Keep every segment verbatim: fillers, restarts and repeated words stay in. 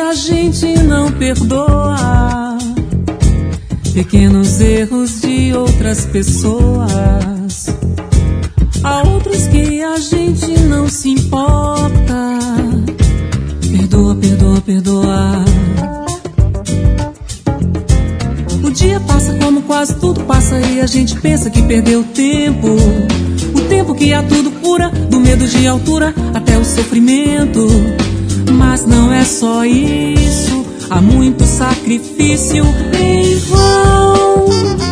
a gente não perdoa, pequenos erros de outras pessoas. Há outros que a gente não se importa. Perdoa, perdoa, perdoa. O dia passa como quase tudo passa e a gente pensa que perdeu tempo. O tempo que a tudo cura, do medo de altura até o sofrimento. Mas não é só isso, há muito sacrifício em vão.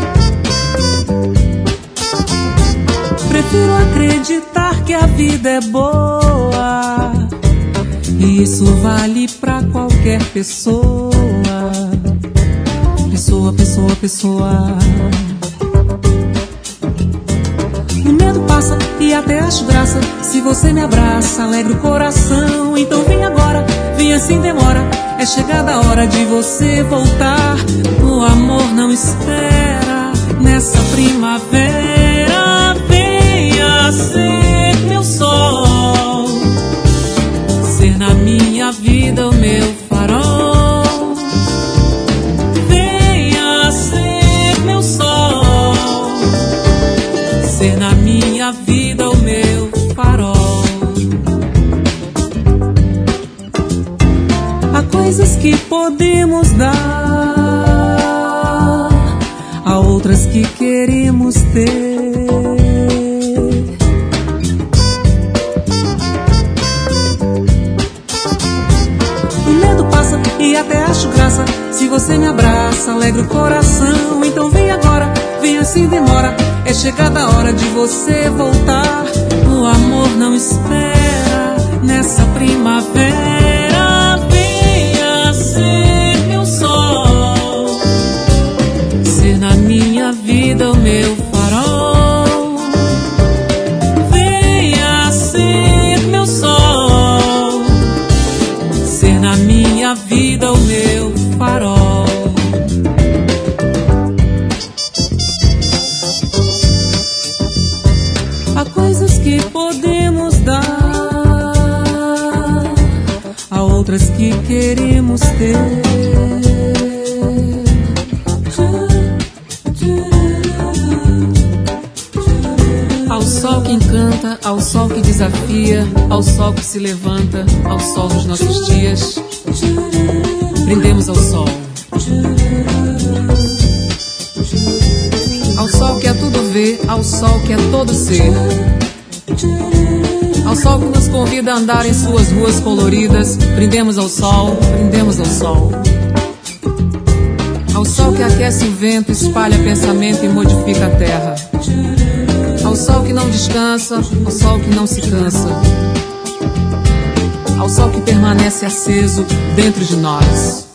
Prefiro acreditar que a vida é boa, e isso vale pra qualquer pessoa. Pessoa, pessoa, pessoa. O medo passa e até acho graça. Se você me abraça, alegra o coração. Então vem agora, vem assim demora. É chegada a hora de você voltar. O amor não espera nessa primavera. Venha ser meu sol, ser na minha vida o meu farol. Venha ser meu sol, ser na minha vida o meu farol. Há coisas que podemos dar, há outras que queremos ter. O medo passa e até acho graça. Se você me abraça, alegra o coração. Então vem agora, vem assim demora. É chegada a hora de você voltar. O amor não espera nessa primavera. Venha ser meu sol, ser na minha vida o meu farol. Venha ser meu sol, ser na minha vida o meu farol. Há coisas que podemos dar, há outras que queremos ter. Ao sol que encanta, ao sol que desafia, ao sol que se levanta, ao sol dos nossos dias, brindemos ao sol. Ao sol que é tudo ver, ao sol que é todo ser. Ao sol que nos convida a andar em suas ruas coloridas, brindemos ao sol, brindemos ao sol. Ao sol que aquece o vento, espalha pensamento e modifica a terra. Ao sol que não descansa, ao sol que não se cansa. Ao sol que permanece aceso dentro de nós.